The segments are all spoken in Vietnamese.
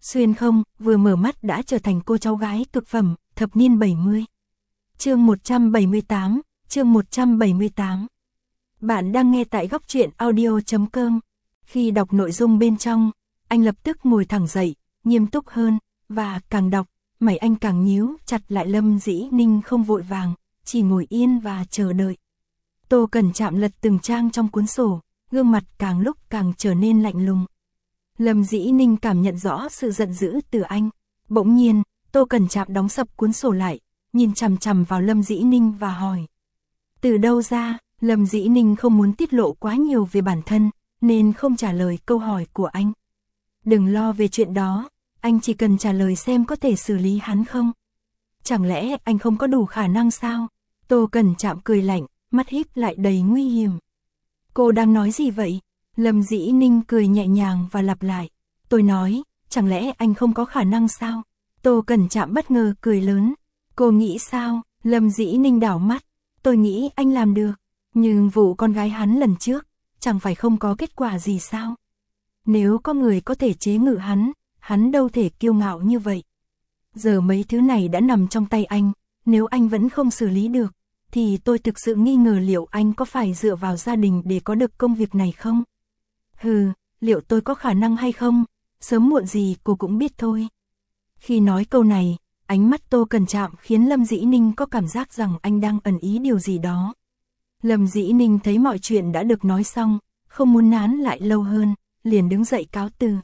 Xuyên không, vừa mở mắt đã trở thành cô cháu gái cực phẩm, thập niên 70. Chương 178, chương 178. Bạn đang nghe tại góc truyện audio.com. Khi đọc nội dung bên trong, anh lập tức ngồi thẳng dậy, nghiêm túc hơn, và càng đọc, mày anh càng nhíu chặt lại. Lâm Dĩ Ninh không vội vàng, chỉ ngồi yên và chờ đợi. Tô Cẩn Trạm lật từng trang trong cuốn sổ, gương mặt càng lúc càng trở nên lạnh lùng. Lâm Dĩ Ninh cảm nhận rõ sự giận dữ từ anh. Bỗng nhiên, Tô Cẩn Trạm đóng sập cuốn sổ lại, nhìn chằm chằm vào Lâm Dĩ Ninh và hỏi. Từ đâu ra? Lâm Dĩ Ninh không muốn tiết lộ quá nhiều về bản thân, nên không trả lời câu hỏi của anh. Đừng lo về chuyện đó, anh chỉ cần trả lời xem có thể xử lý hắn không. Chẳng lẽ anh không có đủ khả năng sao? Tô Cẩn Trạm cười lạnh, mắt híp lại đầy nguy hiểm. Cô đang nói gì vậy? Lâm Dĩ Ninh cười nhẹ nhàng và lặp lại. Tôi nói, chẳng lẽ anh không có khả năng sao? Tô Cẩn Trạm bất ngờ cười lớn. Cô nghĩ sao? Lâm Dĩ Ninh đảo mắt. Tôi nghĩ anh làm được. Nhưng vụ con gái hắn lần trước, chẳng phải không có kết quả gì sao? Nếu có người có thể chế ngự hắn đâu thể kiêu ngạo như vậy. Giờ mấy thứ này đã nằm trong tay anh, nếu anh vẫn không xử lý được, thì tôi thực sự nghi ngờ liệu anh có phải dựa vào gia đình để có được công việc này không? Hừ, liệu tôi có khả năng hay không? Sớm muộn gì cô cũng biết thôi. Khi nói câu này, ánh mắt Tô Cẩn Trạm khiến Lâm Dĩ Ninh có cảm giác rằng anh đang ẩn ý điều gì đó. Lâm Dĩ Ninh thấy mọi chuyện đã được nói xong, không muốn nán lại lâu hơn, liền đứng dậy cáo từ.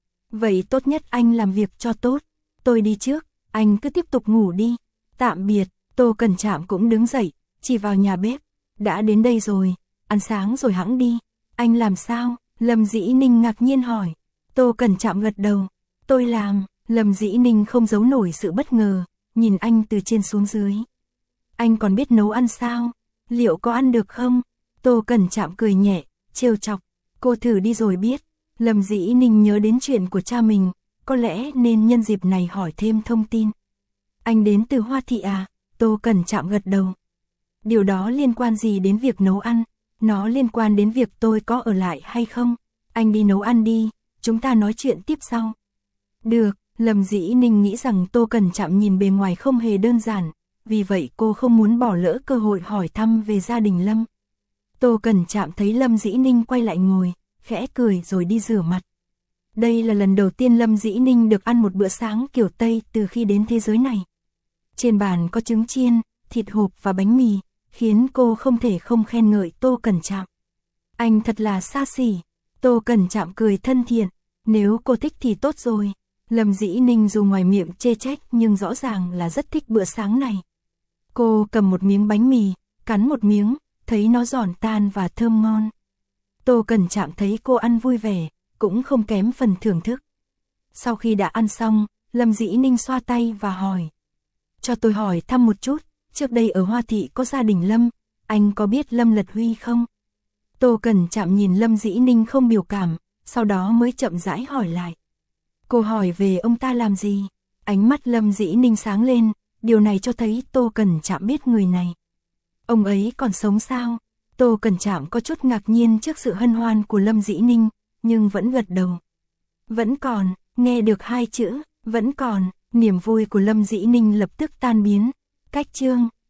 Vậy tốt nhất anh làm việc cho tốt, tôi đi trước, anh cứ tiếp tục ngủ đi. Tạm biệt. Tô Cẩn Trạm cũng đứng dậy, chỉ vào nhà bếp. Đã đến đây rồi, ăn sáng rồi hẵng đi. Anh làm sao? Lâm Dĩ Ninh ngạc nhiên hỏi. Tô Cẩn Trạm gật đầu. Tôi làm. Lâm Dĩ Ninh không giấu nổi sự bất ngờ, nhìn anh từ trên xuống dưới. Anh còn biết nấu ăn sao? Liệu có ăn được không? Tô Cẩn Trạm cười nhẹ, trêu chọc. Cô thử đi rồi biết. Lâm Dĩ Ninh nhớ đến chuyện của cha mình, có lẽ nên nhân dịp này hỏi thêm thông tin. Anh đến từ Hoa Thị à? Tô Cẩn Trạm gật đầu. Điều đó liên quan gì đến việc nấu ăn? Nó liên quan đến việc tôi có ở lại hay không? Anh đi nấu ăn đi, chúng ta nói chuyện tiếp sau. Được. Lâm Dĩ Ninh nghĩ rằng Tô Cẩn Trạm nhìn bề ngoài không hề đơn giản, vì vậy cô không muốn bỏ lỡ cơ hội hỏi thăm về gia đình Lâm. Tô Cẩn Trạm thấy Lâm Dĩ Ninh quay lại ngồi, khẽ cười rồi đi rửa mặt. Đây là lần đầu tiên Lâm Dĩ Ninh được ăn một bữa sáng kiểu Tây từ khi đến thế giới này. Trên bàn có trứng chiên, thịt hộp và bánh mì, khiến cô không thể không khen ngợi Tô Cẩn Trạm. Anh thật là xa xỉ. Tô Cẩn Trạm cười thân thiện. Nếu cô thích thì tốt rồi. Lâm Dĩ Ninh dù ngoài miệng chê trách nhưng rõ ràng là rất thích bữa sáng này. Cô cầm một miếng bánh mì, cắn một miếng, thấy nó giòn tan và thơm ngon. Tô Cẩn Trạm thấy cô ăn vui vẻ, cũng không kém phần thưởng thức. Sau khi đã ăn xong, Lâm Dĩ Ninh xoa tay và hỏi. Cho tôi hỏi thăm một chút, trước đây ở Hoa Thị có gia đình Lâm, anh có biết Lâm Lật Huy không? Tô Cẩn Trạm nhìn Lâm Dĩ Ninh không biểu cảm, sau đó mới chậm rãi hỏi lại. Cô hỏi về ông ta làm gì? Ánh mắt Lâm Dĩ Ninh sáng lên, điều này cho thấy Tô Cẩn Trạm biết người này. Ông ấy còn sống sao? Tô Cẩn Trạm có chút ngạc nhiên trước sự hân hoan của Lâm Dĩ Ninh, nhưng vẫn gật đầu. Vẫn còn, nghe được hai chữ, vẫn còn, niềm vui của Lâm Dĩ Ninh lập tức tan biến. Cách chương,